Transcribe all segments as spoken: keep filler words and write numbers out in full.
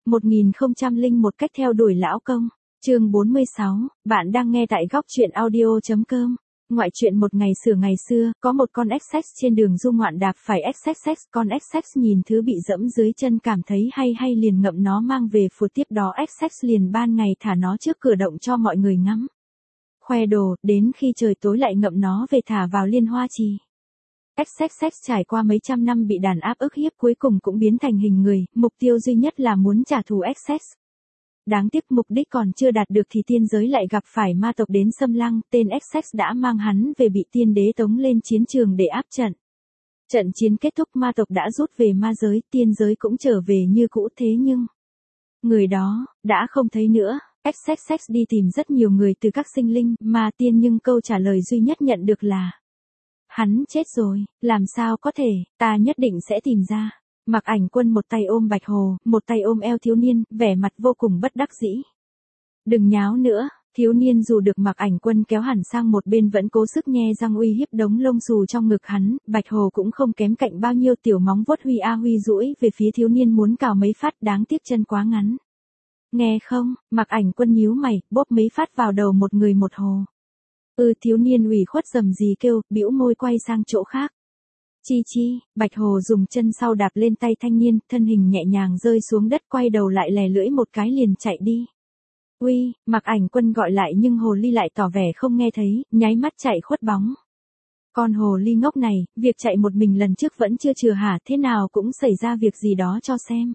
một nghìn không trăm lẻ một cách theo đuổi lão công. Chương bốn mươi sáu, bạn đang nghe tại góc truyện audio chấm com. Ngoại truyện một ngày xửa ngày xưa, có một con Essex trên đường du ngoạn đạp phải Essex, con Essex nhìn thứ bị dẫm dưới chân cảm thấy hay hay liền ngậm nó mang về phượt, tiếp đó Essex liền ban ngày thả nó trước cửa động cho mọi người ngắm. Khoe đồ, đến khi trời tối lại ngậm nó về thả vào liên hoa trì. Essex trải qua mấy trăm năm bị đàn áp ức hiếp cuối cùng cũng biến thành hình người, mục tiêu duy nhất là muốn trả thù Essex. Đáng tiếc mục đích còn chưa đạt được thì tiên giới lại gặp phải ma tộc đến xâm lăng, tên Essex đã mang hắn về bị tiên đế tống lên chiến trường để áp trận. Trận chiến kết thúc, ma tộc đã rút về ma giới, tiên giới cũng trở về như cũ, thế nhưng người đó đã không thấy nữa. Essex đi tìm rất nhiều người từ các sinh linh, ma tiên, nhưng câu trả lời duy nhất nhận được là hắn chết rồi. Làm sao có thể, ta nhất định sẽ tìm ra. Mặc Ảnh Quân một tay ôm Bạch Hồ, một tay ôm eo thiếu niên, vẻ mặt vô cùng bất đắc dĩ. Đừng nháo nữa. Thiếu niên dù được Mặc Ảnh Quân kéo hẳn sang một bên vẫn cố sức nhe răng uy hiếp đống lông xù trong ngực hắn. Bạch Hồ cũng không kém cạnh bao nhiêu, tiểu móng vuốt huy a huy duỗi về phía thiếu niên muốn cào mấy phát, đáng tiếc chân quá ngắn. Nghe không? Mặc Ảnh Quân nhíu mày, bóp mấy phát vào đầu một người một hồ. Ừ, thiếu niên ủy khuất rầm rì kêu, bĩu môi quay sang chỗ khác. Chi chi, Bạch Hồ dùng chân sau đạp lên tay thanh niên, thân hình nhẹ nhàng rơi xuống đất, quay đầu lại lè lưỡi một cái liền chạy đi. Uy, Mặc Ảnh Quân gọi lại nhưng hồ ly lại tỏ vẻ không nghe thấy, nháy mắt chạy khuất bóng. Con hồ ly ngốc này, việc chạy một mình lần trước vẫn chưa chừa hả, thế nào cũng xảy ra việc gì đó cho xem.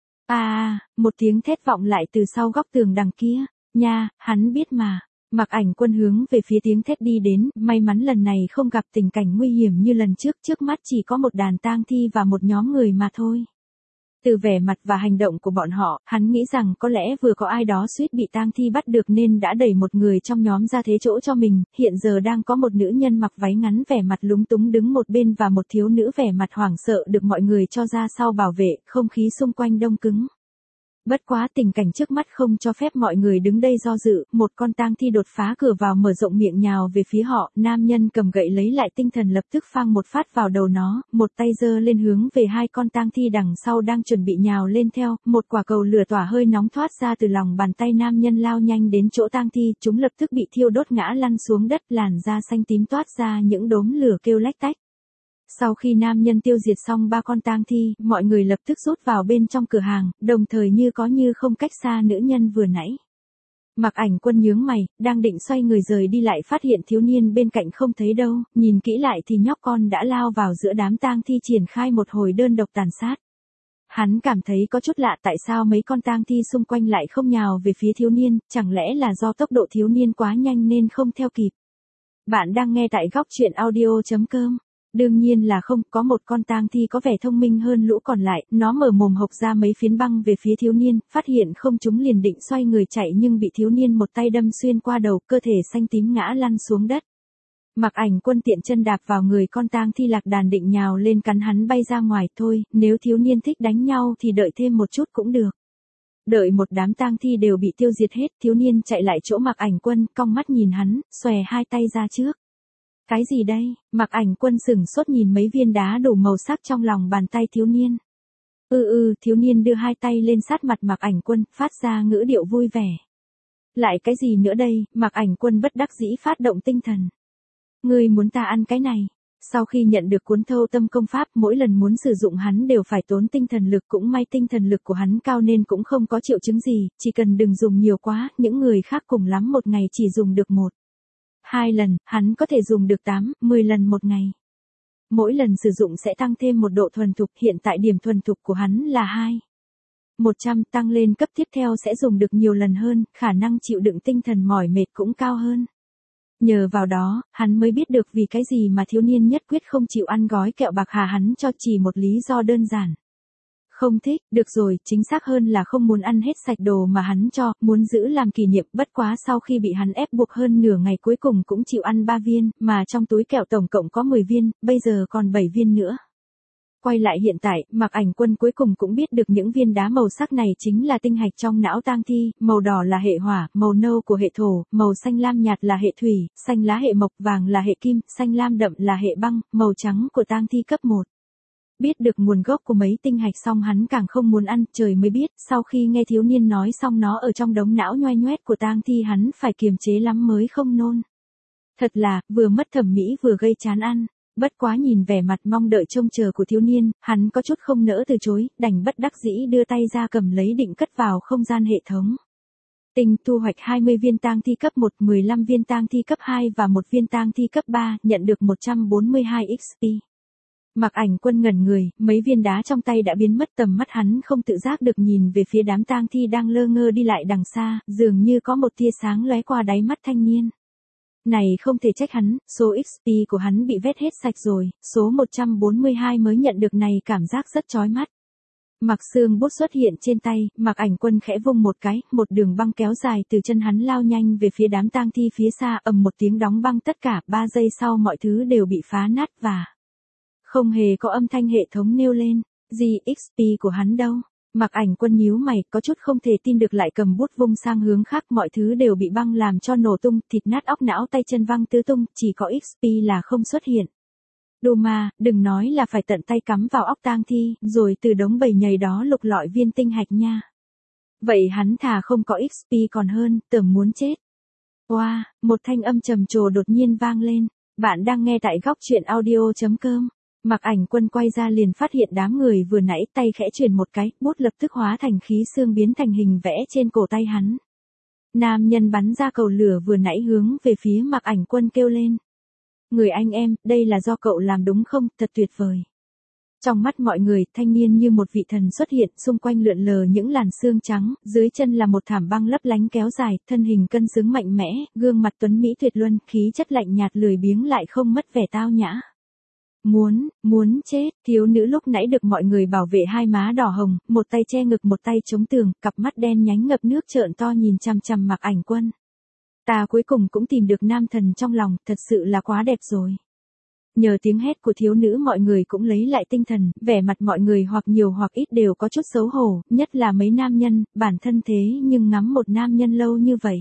À, một tiếng thét vọng lại từ sau góc tường đằng kia. Nha, hắn biết mà. Mặc Ảnh Quân hướng về phía tiếng thét đi đến, may mắn lần này không gặp tình cảnh nguy hiểm như lần trước, trước mắt chỉ có một đàn tang thi và một nhóm người mà thôi. Từ vẻ mặt và hành động của bọn họ, hắn nghĩ rằng có lẽ vừa có ai đó suýt bị tang thi bắt được nên đã đẩy một người trong nhóm ra thế chỗ cho mình, hiện giờ đang có một nữ nhân mặc váy ngắn vẻ mặt lúng túng đứng một bên và một thiếu nữ vẻ mặt hoảng sợ được mọi người cho ra sau bảo vệ, không khí xung quanh đông cứng. Bất quá tình cảnh trước mắt không cho phép mọi người đứng đây do dự, một con tang thi đột phá cửa vào mở rộng miệng nhào về phía họ, nam nhân cầm gậy lấy lại tinh thần lập tức phang một phát vào đầu nó, một tay giơ lên hướng về hai con tang thi đằng sau đang chuẩn bị nhào lên theo, một quả cầu lửa tỏa hơi nóng thoát ra từ lòng bàn tay nam nhân lao nhanh đến chỗ tang thi, chúng lập tức bị thiêu đốt ngã lăn xuống đất, làn da xanh tím toát ra những đốm lửa kêu lách tách. Sau khi nam nhân tiêu diệt xong ba con tang thi, mọi người lập tức rút vào bên trong cửa hàng, đồng thời như có như không cách xa nữ nhân vừa nãy. Mặc Ảnh Quân nhướng mày, đang định xoay người rời đi lại phát hiện thiếu niên bên cạnh không thấy đâu, nhìn kỹ lại thì nhóc con đã lao vào giữa đám tang thi triển khai một hồi đơn độc tàn sát. Hắn cảm thấy có chút lạ, tại sao mấy con tang thi xung quanh lại không nhào về phía thiếu niên, chẳng lẽ là do tốc độ thiếu niên quá nhanh nên không theo kịp. Bạn đang nghe tại góc truyện audio chấm com. Đương nhiên là không, có một con tang thi có vẻ thông minh hơn lũ còn lại, nó mở mồm hộc ra mấy phiến băng về phía thiếu niên, phát hiện không trúng liền định xoay người chạy nhưng bị thiếu niên một tay đâm xuyên qua đầu, cơ thể xanh tím ngã lăn xuống đất. Mặc Ảnh Quân tiện chân đạp vào người con tang thi lạc đàn định nhào lên cắn hắn bay ra ngoài, thôi, nếu thiếu niên thích đánh nhau thì đợi thêm một chút cũng được. Đợi một đám tang thi đều bị tiêu diệt hết, thiếu niên chạy lại chỗ Mặc Ảnh Quân, cong mắt nhìn hắn, xòe hai tay ra trước. Cái gì đây? Mặc Ảnh Quân sửng sốt nhìn mấy viên đá đủ màu sắc trong lòng bàn tay thiếu niên. Ừ ừ, thiếu niên đưa hai tay lên sát mặt Mặc Ảnh Quân, phát ra ngữ điệu vui vẻ. Lại cái gì nữa đây? Mặc Ảnh Quân bất đắc dĩ phát động tinh thần. Ngươi muốn ta ăn cái này? Sau khi nhận được cuốn thâu tâm công pháp, mỗi lần muốn sử dụng hắn đều phải tốn tinh thần lực, cũng may tinh thần lực của hắn cao nên cũng không có triệu chứng gì, chỉ cần đừng dùng nhiều quá, những người khác cùng lắm một ngày chỉ dùng được một. Hai lần, hắn có thể dùng được tám, mười lần một ngày. Mỗi lần sử dụng sẽ tăng thêm một độ thuần thục, hiện tại điểm thuần thục của hắn là hai. một trăm, tăng lên cấp tiếp theo sẽ dùng được nhiều lần hơn, khả năng chịu đựng tinh thần mỏi mệt cũng cao hơn. Nhờ vào đó, hắn mới biết được vì cái gì mà thiếu niên nhất quyết không chịu ăn gói kẹo bạc hà, hắn cho chỉ một lý do đơn giản. Không thích, được rồi, chính xác hơn là không muốn ăn hết sạch đồ mà hắn cho, muốn giữ làm kỷ niệm, bất quá sau khi bị hắn ép buộc hơn nửa ngày cuối cùng cũng chịu ăn ba viên, mà trong túi kẹo tổng cộng có mười viên, bây giờ còn bảy viên nữa. Quay lại hiện tại, Mặc Ảnh Quân cuối cùng cũng biết được những viên đá màu sắc này chính là tinh hạch trong não tang thi, màu đỏ là hệ hỏa, màu nâu của hệ thổ, màu xanh lam nhạt là hệ thủy, xanh lá hệ mộc, vàng là hệ kim, xanh lam đậm là hệ băng, màu trắng của tang thi cấp một. Biết được nguồn gốc của mấy tinh hạch xong hắn càng không muốn ăn, trời mới biết, sau khi nghe thiếu niên nói xong nó ở trong đống não nhoe nhoét của tang thi hắn phải kiềm chế lắm mới không nôn. Thật là, vừa mất thẩm mỹ vừa gây chán ăn. Bất quá nhìn vẻ mặt mong đợi trông chờ của thiếu niên, hắn có chút không nỡ từ chối, đành bất đắc dĩ đưa tay ra cầm lấy định cất vào không gian hệ thống. Tinh thu hoạch hai mươi viên tang thi cấp một, mười lăm viên tang thi cấp hai và một viên tang thi cấp ba, nhận được một trăm bốn mươi hai ích pê. Mạc Ảnh Quân ngẩn người, mấy viên đá trong tay đã biến mất, tầm mắt hắn không tự giác được nhìn về phía đám tang thi đang lơ ngơ đi lại đằng xa, dường như có một tia sáng lóe qua đáy mắt thanh niên. Này không thể trách hắn, số ích pê của hắn bị vét hết sạch rồi, số một trăm bốn mươi hai mới nhận được này cảm giác rất chói mắt. Mặc xương bút xuất hiện trên tay, Mạc Ảnh Quân khẽ vung một cái, một đường băng kéo dài từ chân hắn lao nhanh về phía đám tang thi phía xa, ầm một tiếng đóng băng tất cả, ba giây sau mọi thứ đều bị phá nát và không hề có âm thanh hệ thống nêu lên, gì ích pê của hắn đâu. Mạc Ảnh Quân nhíu mày, có chút không thể tin được lại cầm bút vung sang hướng khác, mọi thứ đều bị băng làm cho nổ tung, thịt nát óc não tay chân văng tứ tung, chỉ có ích pê là không xuất hiện. Đồ mà, đừng nói là phải tận tay cắm vào óc tang thi, rồi từ đống bầy nhầy đó lục lọi viên tinh hạch nha. Vậy hắn thà không có ích pê còn hơn, tưởng muốn chết. Wow, một thanh âm trầm trồ đột nhiên vang lên, bạn đang nghe tại góc truyện audio chấm com. Mạc Ảnh Quân quay ra liền phát hiện đám người vừa nãy, tay khẽ chuyển một cái, bút lập tức hóa thành khí xương biến thành hình vẽ trên cổ tay hắn. Nam nhân bắn ra cầu lửa vừa nãy hướng về phía Mạc Ảnh Quân kêu lên. Người anh em, đây là do cậu làm đúng không, thật tuyệt vời. Trong mắt mọi người, thanh niên như một vị thần xuất hiện, xung quanh lượn lờ những làn xương trắng, dưới chân là một thảm băng lấp lánh kéo dài, thân hình cân xứng mạnh mẽ, gương mặt tuấn mỹ tuyệt luân, khí chất lạnh nhạt lười biếng lại không mất vẻ tao nhã. Muốn, muốn chết, thiếu nữ lúc nãy được mọi người bảo vệ hai má đỏ hồng, một tay che ngực một tay chống tường, cặp mắt đen nhánh ngập nước trợn to nhìn chằm chằm Mạc Ảnh Quân. Ta cuối cùng cũng tìm được nam thần trong lòng, thật sự là quá đẹp rồi. Nhờ tiếng hét của thiếu nữ mọi người cũng lấy lại tinh thần, vẻ mặt mọi người hoặc nhiều hoặc ít đều có chút xấu hổ, nhất là mấy nam nhân, bản thân thế nhưng ngắm một nam nhân lâu như vậy.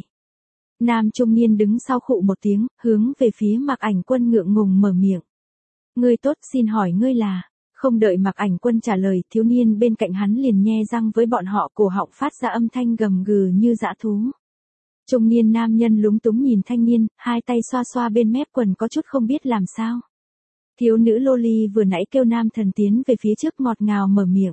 Nam trung niên đứng sau khụ một tiếng, hướng về phía Mạc Ảnh Quân ngượng ngùng mở miệng. Ngươi tốt, xin hỏi ngươi là... Không đợi Mạc Ảnh Quân trả lời, thiếu niên bên cạnh hắn liền nhe răng với bọn họ, cổ họng phát ra âm thanh gầm gừ như dã thú. Trung niên nam nhân lúng túng nhìn thanh niên, hai tay xoa xoa bên mép quần có chút không biết làm sao. Thiếu nữ loli vừa nãy kêu nam thần tiến về phía trước ngọt ngào mở miệng.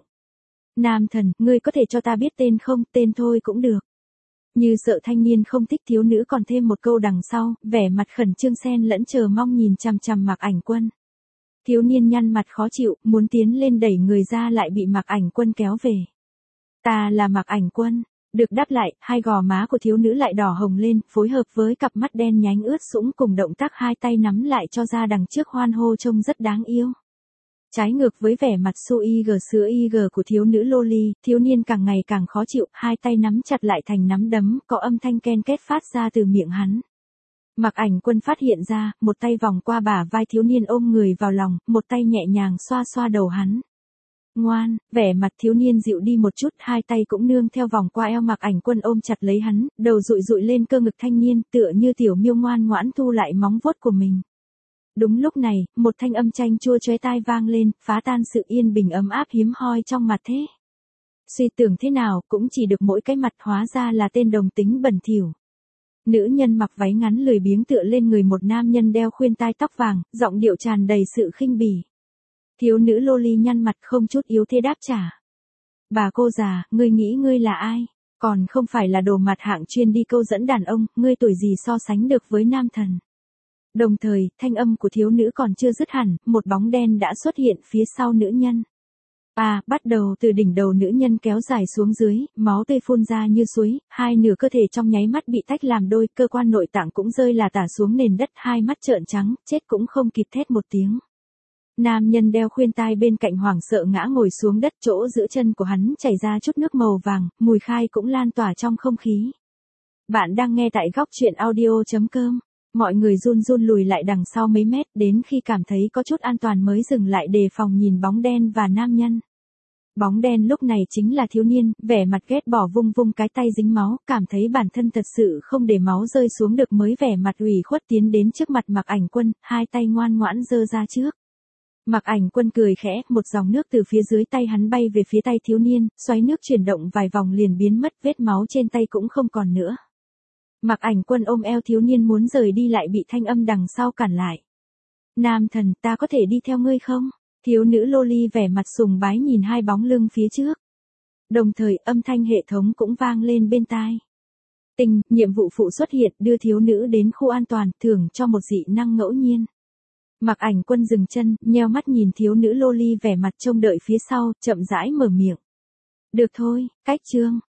Nam thần, ngươi có thể cho ta biết tên không, tên thôi cũng được. Như sợ thanh niên không thích, thiếu nữ còn thêm một câu đằng sau, vẻ mặt khẩn trương xen lẫn chờ mong nhìn chằm chằm Mạc Ảnh Quân. Thiếu niên nhăn mặt khó chịu, muốn tiến lên đẩy người ra lại bị Mạc Ảnh Quân kéo về. Ta là Mạc Ảnh Quân. Được đáp lại, hai gò má của thiếu nữ lại đỏ hồng lên, phối hợp với cặp mắt đen nhánh ướt sũng cùng động tác hai tay nắm lại cho ra đằng trước hoan hô trông rất đáng yêu. Trái ngược với vẻ mặt su y gờ sữa y gờ của thiếu nữ loli, thiếu niên càng ngày càng khó chịu, hai tay nắm chặt lại thành nắm đấm, có âm thanh ken két phát ra từ miệng hắn. Mạc Ảnh Quân phát hiện ra, một tay vòng qua bả vai thiếu niên ôm người vào lòng, một tay nhẹ nhàng xoa xoa đầu hắn. Ngoan, vẻ mặt thiếu niên dịu đi một chút, hai tay cũng nương theo vòng qua eo Mạc Ảnh Quân ôm chặt lấy hắn, đầu dụi dụi lên cơ ngực thanh niên, tựa như tiểu miêu ngoan ngoãn thu lại móng vuốt của mình. Đúng lúc này, một thanh âm chanh chua chóe tai vang lên, phá tan sự yên bình ấm áp hiếm hoi trong mặt thế. Suy tưởng thế nào, cũng chỉ được mỗi cái mặt, hóa ra là tên đồng tính bẩn thỉu. Nữ nhân mặc váy ngắn lười biếng tựa lên người một nam nhân đeo khuyên tai tóc vàng, giọng điệu tràn đầy sự khinh bỉ. Thiếu nữ loli nhăn mặt không chút yếu thế đáp trả. Bà cô già, ngươi nghĩ ngươi là ai? Còn không phải là đồ mặt hạng chuyên đi câu dẫn đàn ông, ngươi tuổi gì so sánh được với nam thần. Đồng thời, thanh âm của thiếu nữ còn chưa dứt hẳn, một bóng đen đã xuất hiện phía sau nữ nhân. À, bắt đầu từ đỉnh đầu nữ nhân kéo dài xuống dưới, máu tươi phun ra như suối, hai nửa cơ thể trong nháy mắt bị tách làm đôi, cơ quan nội tạng cũng rơi là tả xuống nền đất, hai mắt trợn trắng, chết cũng không kịp thét một tiếng. Nam nhân đeo khuyên tai bên cạnh hoảng sợ ngã ngồi xuống đất, chỗ giữa chân của hắn chảy ra chút nước màu vàng, mùi khai cũng lan tỏa trong không khí. Bạn đang nghe tại góc truyện audio chấm com. Mọi người run run lùi lại đằng sau mấy mét, đến khi cảm thấy có chút an toàn mới dừng lại đề phòng nhìn bóng đen và nam nhân. Bóng đen lúc này chính là thiếu niên, vẻ mặt ghét bỏ vung vung cái tay dính máu, cảm thấy bản thân thật sự không để máu rơi xuống được mới vẻ mặt ủy khuất tiến đến trước mặt Mạc Ảnh Quân, hai tay ngoan ngoãn giơ ra trước. Mạc Ảnh Quân cười khẽ, một dòng nước từ phía dưới tay hắn bay về phía tay thiếu niên, xoáy nước chuyển động vài vòng liền biến mất, vết máu trên tay cũng không còn nữa. Mạc Ảnh Quân ôm eo thiếu niên muốn rời đi lại bị thanh âm đằng sau cản lại. Nam thần, ta có thể đi theo ngươi không? Thiếu nữ loli vẻ mặt sùng bái nhìn hai bóng lưng phía trước. Đồng thời âm thanh hệ thống cũng vang lên bên tai. Tình, nhiệm vụ phụ xuất hiện, đưa thiếu nữ đến khu an toàn, thưởng cho một dị năng ngẫu nhiên. Mạc Ảnh Quân dừng chân, nheo mắt nhìn thiếu nữ loli vẻ mặt trông đợi phía sau, chậm rãi mở miệng. Được thôi, cách chương.